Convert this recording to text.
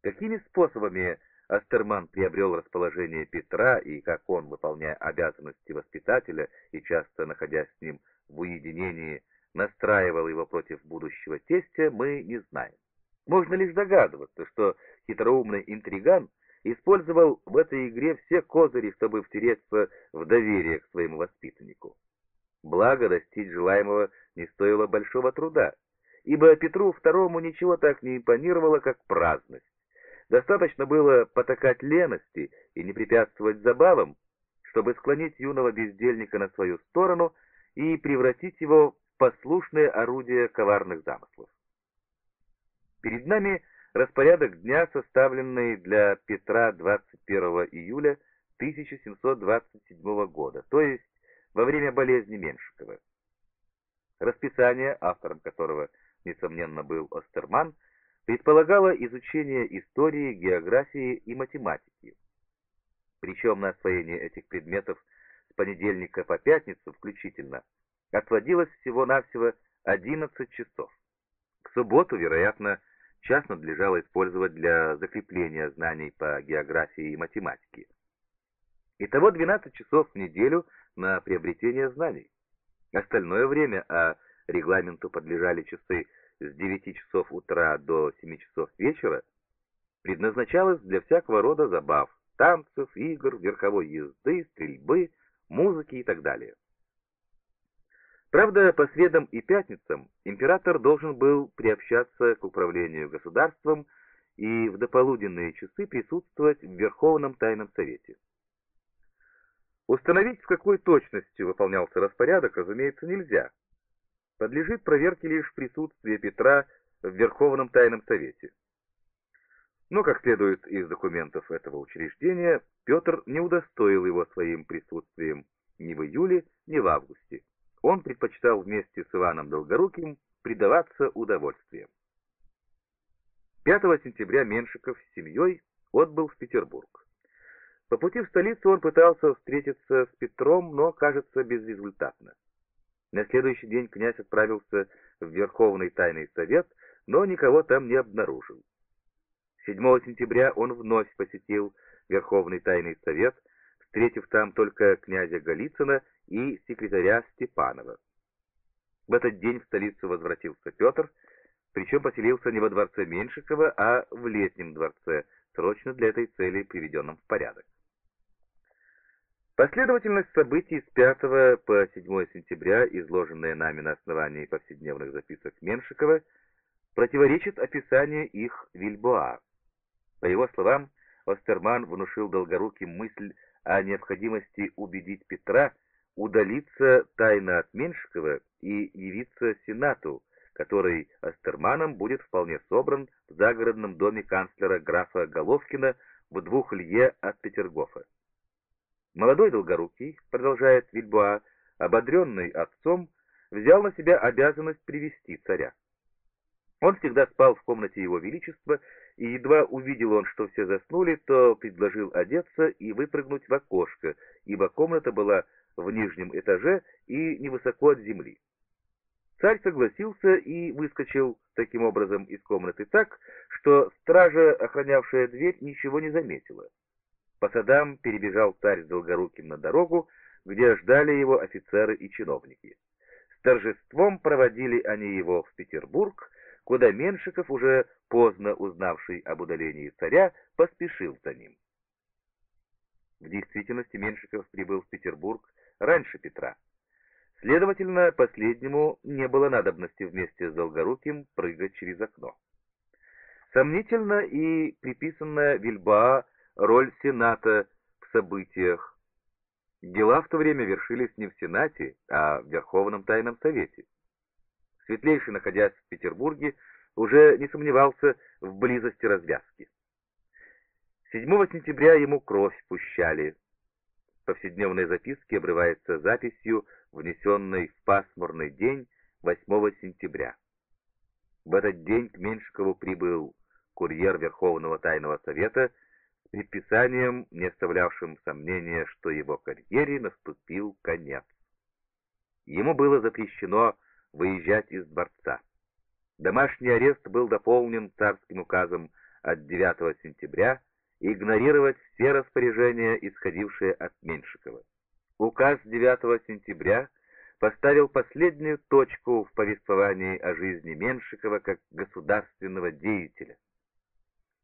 Какими способами Астерман приобрел расположение Петра и как он, выполняя обязанности воспитателя и часто находясь с ним в уединении, настраивал его против будущего тестя, мы не знаем. Можно лишь догадываться, что хитроумный интриган использовал в этой игре все козыри, чтобы втереться в доверие к своему воспитаннику. Благо, достичь желаемого не стоило большого труда, ибо Петру II ничего так не импонировало, как праздность. Достаточно было потакать лености и не препятствовать забавам, чтобы склонить юного бездельника на свою сторону и превратить его в послушное орудие коварных замыслов. Перед нами распорядок дня, составленный для Петра 21 июля 1727 года, то есть во время болезни Меншикова. Расписание, автором которого, несомненно, был Астерман, предполагало изучение истории, географии и математики. Причем на освоение этих предметов с понедельника по пятницу включительно отводилось всего-навсего 11 часов. К субботу, вероятно, час надлежало использовать для закрепления знаний по географии и математике. Итого 12 часов в неделю на приобретение знаний. Остальное время, а регламенту подлежали часы с 9 часов утра до 7 часов вечера, предназначалось для всякого рода забав, танцев, игр, верховой езды, стрельбы, музыки и так далее. Правда, по средам и пятницам император должен был приобщаться к управлению государством и в дополуденные часы присутствовать в Верховном Тайном Совете. Установить, с какой точностью выполнялся распорядок, разумеется, нельзя. Подлежит проверке лишь присутствие Петра в Верховном Тайном Совете. Но, как следует из документов этого учреждения, Петр не удостоил его своим присутствием ни в июле, ни в августе. Он предпочитал вместе с Иваном Долгоруким предаваться удовольствиям. 5 сентября Меншиков с семьей отбыл в Петербург. По пути в столицу он пытался встретиться с Петром, но, кажется, безрезультатно. На следующий день князь отправился в Верховный Тайный Совет, но никого там не обнаружил. 7 сентября он вновь посетил Верховный Тайный Совет, встретив там только князя Голицына и секретаря Степанова. В этот день в столицу возвратился Петр, причем поселился не во дворце Меншикова, а в Летнем дворце, срочно для этой цели приведенном в порядок. Последовательность событий с 5 по 7 сентября, изложенная нами на основании повседневных записок Меншикова, противоречит описанию их Вильбоа. По его словам, Астерман внушил Долгоруким мысль о необходимости убедить Петра удалиться тайно от Меншикова и явиться Сенату, который Астерманом будет вполне собран в загородном доме канцлера графа Головкина в 2 лье от Петергофа. Молодой Долгорукий, продолжает Вильбоа, ободренный отцом, взял на себя обязанность привести царя. Он всегда спал в комнате его величества, и едва увидел он, что все заснули, то предложил одеться и выпрыгнуть в окошко, ибо комната была в нижнем этаже и невысоко от земли. Царь согласился и выскочил таким образом из комнаты так, что стража, охранявшая дверь, ничего не заметила. По садам перебежал царь с Долгоруким на дорогу, где ждали его офицеры и чиновники. С торжеством проводили они его в Петербург, куда Меншиков, уже поздно узнавший об удалении царя, поспешил за ним. В действительности Меншиков прибыл в Петербург раньше Петра. Следовательно, последнему не было надобности вместе с Долгоруким прыгать через окно. Сомнительно и приписанная Вильбоа роль Сената в событиях. Дела в то время вершились не в Сенате, а в Верховном Тайном Совете. Светлейший, находясь в Петербурге, уже не сомневался в близости развязки. 7 сентября ему кровь пущали. Повседневной записки обрывается записью, внесенной в пасмурный день 8 сентября. В этот день к Меншикову прибыл курьер Верховного Тайного Совета с предписанием, не оставлявшим сомнения, что его карьере наступил конец. Ему было запрещено выезжать из дворца. Домашний арест был дополнен царским указом от 9 сентября игнорировать все распоряжения, исходившие от Меншикова. Указ 9 сентября поставил последнюю точку в повествовании о жизни Меншикова как государственного деятеля.